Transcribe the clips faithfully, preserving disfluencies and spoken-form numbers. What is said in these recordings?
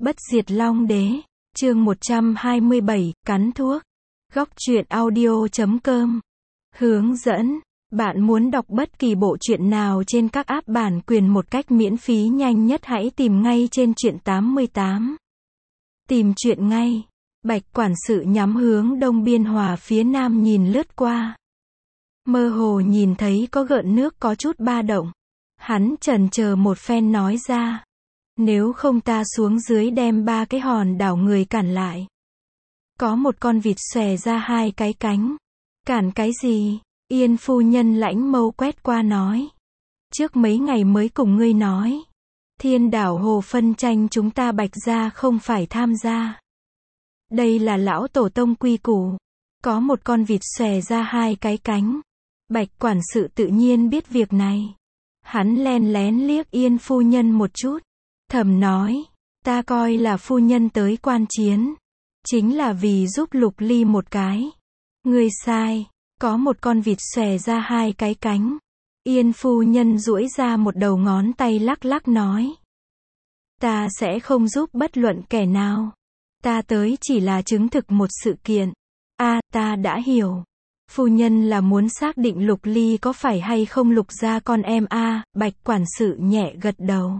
Bất diệt long đế, chương một trăm hai mươi bảy, cắn thuốc. Góc truyện audio chấm com. Hướng dẫn, bạn muốn đọc bất kỳ bộ truyện nào trên các app bản quyền một cách miễn phí nhanh nhất hãy tìm ngay trên truyện tám mươi tám. Tìm truyện ngay. Bạch quản sự nhắm hướng đông biên hòa phía nam nhìn lướt qua. Mơ hồ nhìn thấy có gợn nước có chút ba động. Hắn chần chờ một phen nói ra. Nếu không ta xuống dưới đem ba cái hòn đảo người cản lại. Có một con vịt xòe ra hai cái cánh. Cản cái gì? Yên phu nhân lãnh mâu quét qua nói. Trước mấy ngày mới cùng ngươi nói. Thiên đảo hồ phân tranh chúng ta Bạch gia không phải tham gia. Đây là lão tổ tông quy củ. Có một con vịt xòe ra hai cái cánh. Bạch quản sự tự nhiên biết việc này. Hắn len lén liếc Yên phu nhân một chút. Thầm nói, ta coi là phu nhân tới quan chiến. Chính là vì giúp Lục Ly một cái. Ngươi sai, có một con vịt xòe ra hai cái cánh. Yên phu nhân duỗi ra một đầu ngón tay lắc lắc nói. Ta sẽ không giúp bất luận kẻ nào. Ta tới chỉ là chứng thực một sự kiện. A, à, ta đã hiểu. Phu nhân là muốn xác định Lục Ly có phải hay không Lục gia con em a, à, Bạch quản sự nhẹ gật đầu.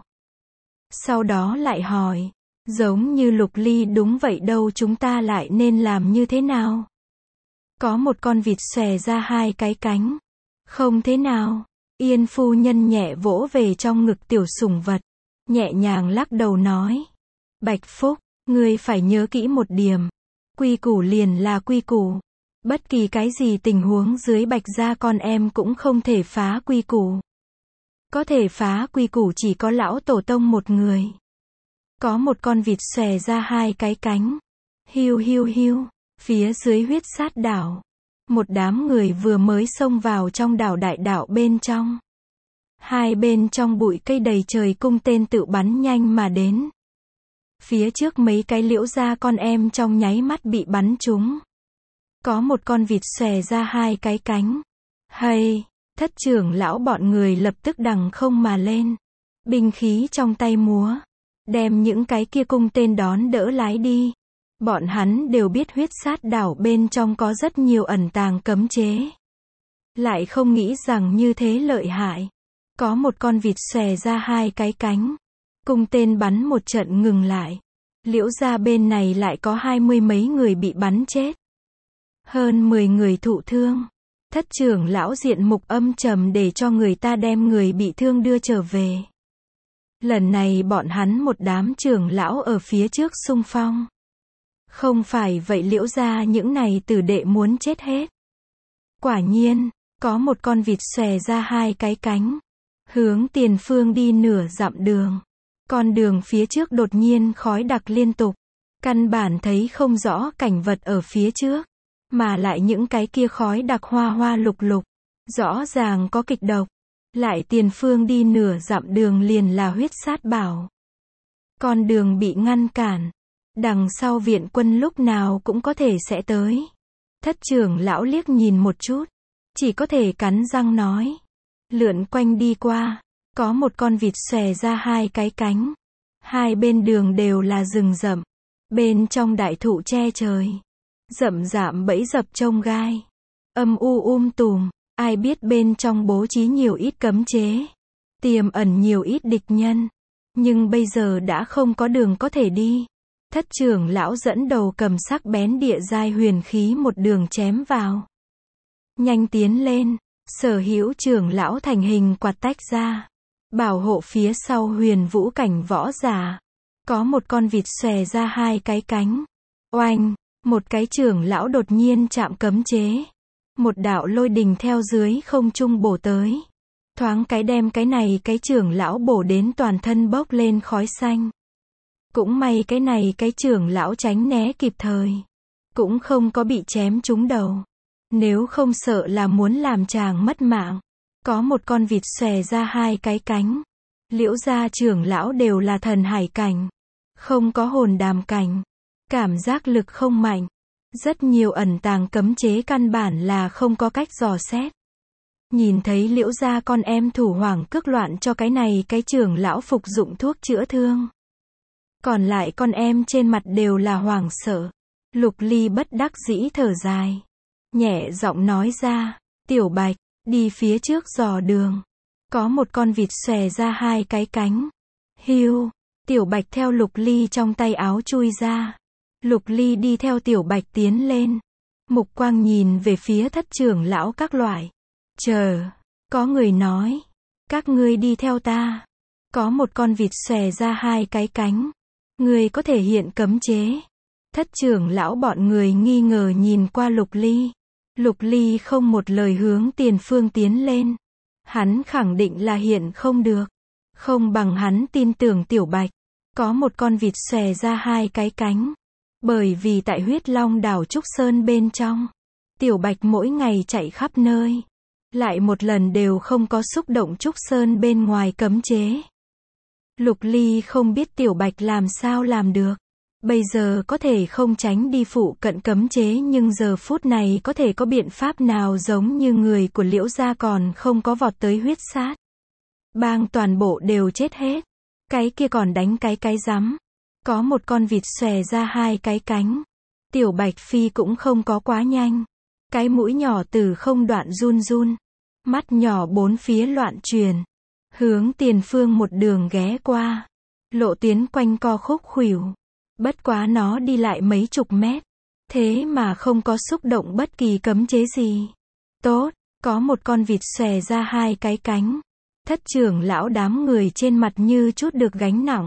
Sau đó lại hỏi, giống như Lục Ly đúng vậy đâu chúng ta lại nên làm như thế nào? Có một con vịt xòe ra hai cái cánh. Không thế nào. Yên phu nhân nhẹ vỗ về trong ngực tiểu sủng vật. Nhẹ nhàng lắc đầu nói. Bạch Phúc, ngươi phải nhớ kỹ một điểm. Quy củ liền là quy củ. Bất kỳ cái gì tình huống dưới Bạch gia con em cũng không thể phá quy củ. Có thể phá quy củ chỉ có lão tổ tông một người. Có một con vịt xòe ra hai cái cánh. Hiu hiu hiu, phía dưới huyết sát đảo. Một đám người vừa mới xông vào trong đảo đại đảo bên trong. Hai bên trong bụi cây đầy trời cung tên tự bắn nhanh mà đến. Phía trước mấy cái Liễu gia con em trong nháy mắt bị bắn trúng. Có một con vịt xòe ra hai cái cánh. Hay! Thất trưởng lão bọn người lập tức đằng không mà lên. Binh khí trong tay múa. Đem những cái kia cung tên đón đỡ lái đi. Bọn hắn đều biết huyết sát đảo bên trong có rất nhiều ẩn tàng cấm chế. Lại không nghĩ rằng như thế lợi hại. Có một con vịt xòe ra hai cái cánh. Cung tên bắn một trận ngừng lại. Liễu gia bên này lại có hai mươi mấy người bị bắn chết. Hơn mười người thụ thương. Thất trưởng lão diện mục âm trầm để cho người ta đem người bị thương đưa trở về. Lần này bọn hắn một đám trưởng lão ở phía trước xung phong. Không phải vậy Liễu gia những này tử đệ muốn chết hết. Quả nhiên, có một con vịt xòe ra hai cái cánh. Hướng tiền phương đi nửa dặm đường. Con đường phía trước đột nhiên khói đặc liên tục. Căn bản thấy không rõ cảnh vật ở phía trước. Mà lại những cái kia khói đặc hoa hoa lục lục. Rõ ràng có kịch độc. Lại tiền phương đi nửa dặm đường liền là huyết sát bảo. Con đường bị ngăn cản. Đằng sau viện quân lúc nào cũng có thể sẽ tới. Thất trưởng lão liếc nhìn một chút. Chỉ có thể cắn răng nói. Lượn quanh đi qua. Có một con vịt xòe ra hai cái cánh. Hai bên đường đều là rừng rậm. Bên trong đại thụ che trời. Rậm rạm bẫy dập trông gai. Âm u um tùm. Ai biết bên trong bố trí nhiều ít cấm chế. Tiềm ẩn nhiều ít địch nhân. Nhưng bây giờ đã không có đường có thể đi. Thất trưởng lão dẫn đầu cầm sắc bén địa giai huyền khí một đường chém vào. Nhanh tiến lên. Sở hữu trưởng lão thành hình quạt tách ra. Bảo hộ phía sau huyền vũ cảnh võ giả. Có một con vịt xòe ra hai cái cánh. Oanh! Một cái trưởng lão đột nhiên chạm cấm chế. Một đạo lôi đình theo dưới không trung bổ tới. Thoáng cái đem cái này cái trưởng lão bổ đến toàn thân bốc lên khói xanh. Cũng may cái này cái trưởng lão tránh né kịp thời. Cũng không có bị chém trúng đầu. Nếu không sợ là muốn làm chàng mất mạng. Có một con vịt xòe ra hai cái cánh. Liễu gia trưởng lão đều là thần hải cảnh. Không có hồn đàm cảnh. Cảm giác lực không mạnh. Rất nhiều ẩn tàng cấm chế căn bản là không có cách dò xét. Nhìn thấy Liễu gia con em thủ hoảng cước loạn cho cái này cái trưởng lão phục dụng thuốc chữa thương. Còn lại con em trên mặt đều là hoảng sợ. Lục Ly bất đắc dĩ thở dài. Nhẹ giọng nói ra, Tiểu Bạch, đi phía trước dò đường. Có một con vịt xòe ra hai cái cánh. Hiu, Tiểu Bạch theo Lục Ly trong tay áo chui ra. Lục Ly đi theo Tiểu Bạch tiến lên. Mục quang nhìn về phía thất trưởng lão các loại. Chờ, có người nói, các ngươi đi theo ta. Có một con vịt xòe ra hai cái cánh. Ngươi có thể hiện cấm chế. Thất trưởng lão bọn người nghi ngờ nhìn qua Lục Ly. Lục Ly không một lời hướng tiền phương tiến lên. Hắn khẳng định là hiện không được. Không bằng hắn tin tưởng Tiểu Bạch. Có một con vịt xòe ra hai cái cánh. Bởi vì tại huyết long đảo Trúc Sơn bên trong, Tiểu Bạch mỗi ngày chạy khắp nơi. Lại một lần đều không có xúc động Trúc Sơn bên ngoài cấm chế. Lục Ly không biết Tiểu Bạch làm sao làm được. Bây giờ có thể không tránh đi phụ cận cấm chế, nhưng giờ phút này có thể có biện pháp nào giống như người của Liễu gia còn không có vọt tới huyết sát. Bang toàn bộ đều chết hết. Cái kia còn đánh cái cái rắm. Có một con vịt xòe ra hai cái cánh. Tiểu Bạch phi cũng không có quá nhanh. Cái mũi nhỏ từ không đoạn run run. Mắt nhỏ bốn phía loạn truyền. Hướng tiền phương một đường ghé qua. Lộ tuyến quanh co khúc khuỷu. Bất quá nó đi lại mấy chục mét. Thế mà không có xúc động bất kỳ cấm chế gì. Tốt, có một con vịt xòe ra hai cái cánh. Thất trưởng lão đám người trên mặt như chút được gánh nặng.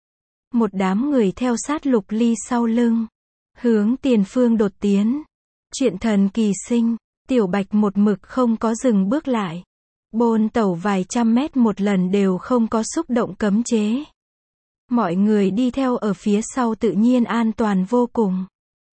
Một đám người theo sát Lục Ly sau lưng. Hướng tiền phương đột tiến. Chuyện thần kỳ sinh. Tiểu Bạch một mực không có dừng bước lại. Bôn tẩu vài trăm mét một lần đều không có xúc động cấm chế. Mọi người đi theo ở phía sau tự nhiên an toàn vô cùng.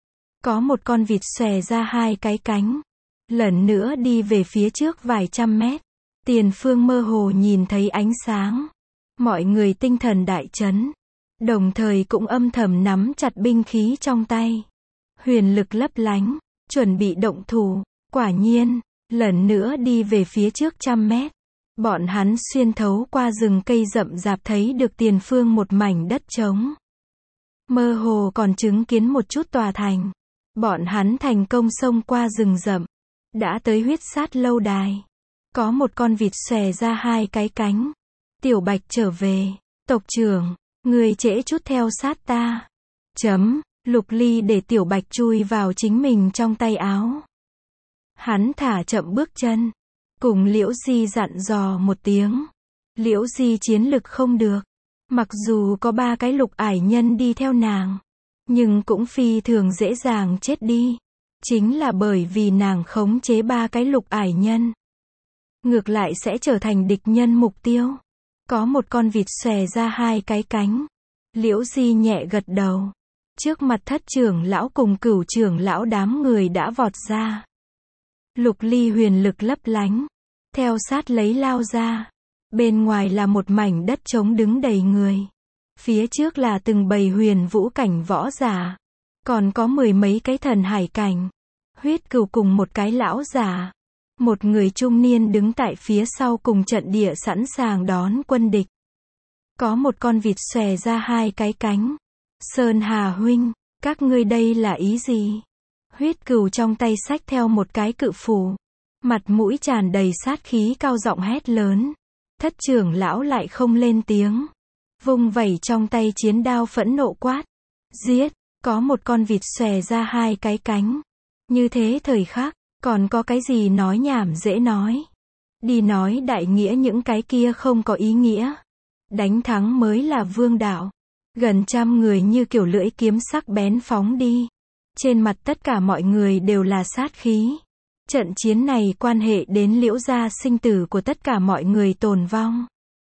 Có một con vịt xòe ra hai cái cánh. Lần nữa đi về phía trước vài trăm mét. Tiền phương mơ hồ nhìn thấy ánh sáng. Mọi người tinh thần đại chấn. Đồng thời cũng âm thầm nắm chặt binh khí trong tay. Huyền lực lấp lánh. Chuẩn bị động thủ. Quả nhiên, lần nữa đi về phía trước trăm mét. Bọn hắn xuyên thấu qua rừng cây rậm rạp thấy được tiền phương một mảnh đất trống. Mơ hồ còn chứng kiến một chút tòa thành. Bọn hắn thành công xông qua rừng rậm. Đã tới huyết sát lâu đài. Có một con vịt xòe ra hai cái cánh. Tiểu Bạch trở về. Tộc trưởng, người trễ chút theo sát ta. Chấm, Lục Ly để Tiểu Bạch chui vào chính mình trong tay áo. Hắn thả chậm bước chân. Cùng Liễu Di dặn dò một tiếng. Liễu Di chiến lực không được. Mặc dù có ba cái lục ải nhân đi theo nàng. Nhưng cũng phi thường dễ dàng chết đi. Chính là bởi vì nàng khống chế ba cái lục ải nhân. Ngược lại sẽ trở thành địch nhân mục tiêu. Có một con vịt xòe ra hai cái cánh. Liễu Di nhẹ gật đầu. Trước mặt thất trưởng lão cùng cửu trưởng lão đám người đã vọt ra. Lục Ly huyền lực lấp lánh. Theo sát lấy lao ra. Bên ngoài là một mảnh đất trống đứng đầy người. Phía trước là từng bầy huyền vũ cảnh võ giả. Còn có mười mấy cái thần hải cảnh. Huyết cừu cùng một cái lão giả. Một người trung niên đứng tại phía sau cùng trận địa sẵn sàng đón quân địch. Có một con vịt xòe ra hai cái cánh. Sơn Hà huynh, các ngươi đây là ý gì? Huyết cừu trong tay xách theo một cái cự phù. Mặt mũi tràn đầy sát khí cao giọng hét lớn. Thất trưởng lão lại không lên tiếng. Vung vẩy trong tay chiến đao phẫn nộ quát. Giết, có một con vịt xòe ra hai cái cánh. Như thế thời khắc, còn có cái gì nói nhảm dễ nói. Đi nói đại nghĩa những cái kia không có ý nghĩa. Đánh thắng mới là vương đạo. Gần trăm người như kiểu lưỡi kiếm sắc bén phóng đi. Trên mặt tất cả mọi người đều là sát khí. Trận chiến này quan hệ đến Liễu gia sinh tử của tất cả mọi người tồn vong.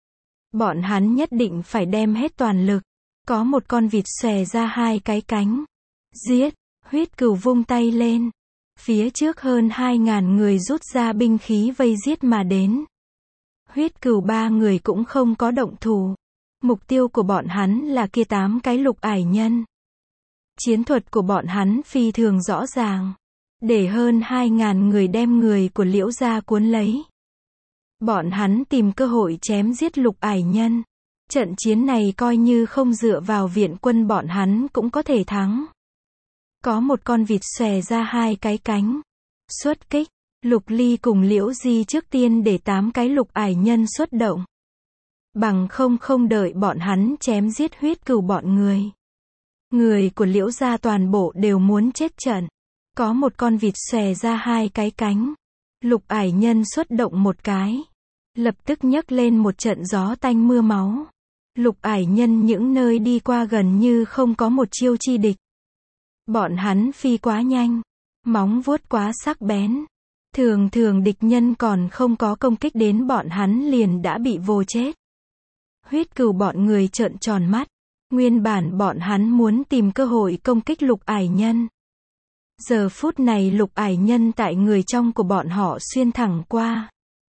Bọn hắn nhất định phải đem hết toàn lực. Có một con vịt xòe ra hai cái cánh. Giết, huyết cừu vung tay lên. Phía trước hơn hai ngàn người rút ra binh khí vây giết mà đến. Huyết cừu ba người cũng không có động thủ. Mục tiêu của bọn hắn là kia tám cái lục ải nhân. Chiến thuật của bọn hắn phi thường rõ ràng. Để hơn hai ngàn người đem người của Liễu gia cuốn lấy. Bọn hắn tìm cơ hội chém giết lục ải nhân. Trận chiến này coi như không dựa vào viện quân bọn hắn cũng có thể thắng. Có một con vịt xòe ra hai cái cánh. Xuất kích. Lục Ly cùng Liễu Di trước tiên để tám cái lục ải nhân xuất động. Bằng không không đợi bọn hắn chém giết huyết cừu bọn người. Người của Liễu gia toàn bộ đều muốn chết trận. Có một con vịt xòe ra hai cái cánh. Lục ải nhân xuất động một cái. Lập tức nhấc lên một trận gió tanh mưa máu. Lục ải nhân những nơi đi qua gần như không có một chiêu chi địch. Bọn hắn phi quá nhanh. Móng vuốt quá sắc bén. Thường thường địch nhân còn không có công kích đến bọn hắn liền đã bị vồ chết. Huyết cừu bọn người trợn tròn mắt. Nguyên bản bọn hắn muốn tìm cơ hội công kích lục ải nhân. Giờ phút này lục ải nhân tại người trong của bọn họ xuyên thẳng qua.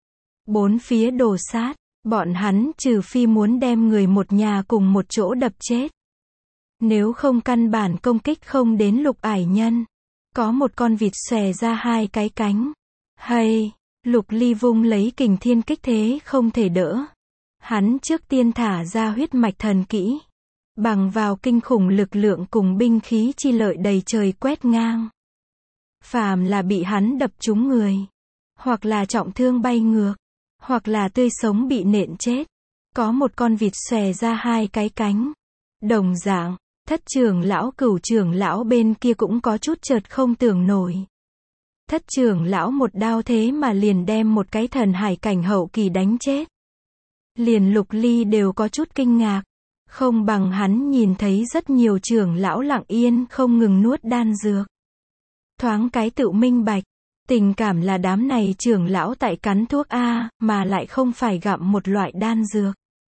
Bốn phía đổ sát. Bọn hắn trừ phi muốn đem người một nhà cùng một chỗ đập chết. Nếu không căn bản công kích không đến lục ải nhân. Có một con vịt xòe ra hai cái cánh. Hay, Lục Ly vung lấy kình thiên kích thế không thể đỡ. Hắn trước tiên thả ra huyết mạch thần kỹ. Bằng vào kinh khủng lực lượng cùng binh khí chi lợi đầy trời quét ngang. Phàm là bị hắn đập trúng người. Hoặc là trọng thương bay ngược. Hoặc là tươi sống bị nện chết. Có một con vịt xòe ra hai cái cánh. Đồng dạng, thất trưởng lão cửu trưởng lão bên kia cũng có chút chợt không tưởng nổi. Thất trưởng lão một đao thế mà liền đem một cái thần hải cảnh hậu kỳ đánh chết. Liền Lục Ly đều có chút kinh ngạc. Không bằng hắn nhìn thấy rất nhiều trưởng lão lặng yên không ngừng nuốt đan dược. Thoáng cái tự minh bạch. Tình cảm là đám này trưởng lão tại cắn thuốc A, mà lại không phải gặm một loại đan dược.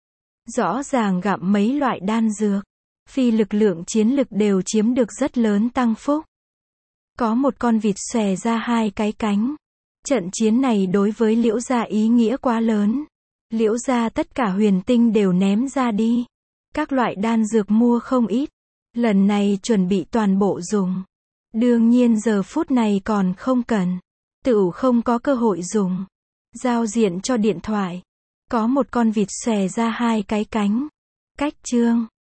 Rõ ràng gặm mấy loại đan dược. Phi lực lượng chiến lực đều chiếm được rất lớn tăng phúc. Có một con vịt xòe ra hai cái cánh. Trận chiến này đối với Liễu gia ý nghĩa quá lớn. Liễu gia tất cả huyền tinh đều ném ra đi. Các loại đan dược mua không ít. Lần này chuẩn bị toàn bộ dùng. Đương nhiên giờ phút này còn không cần. Tửu không có cơ hội dùng. Giao diện cho điện thoại. Có một con vịt xòe ra hai cái cánh. Cách chương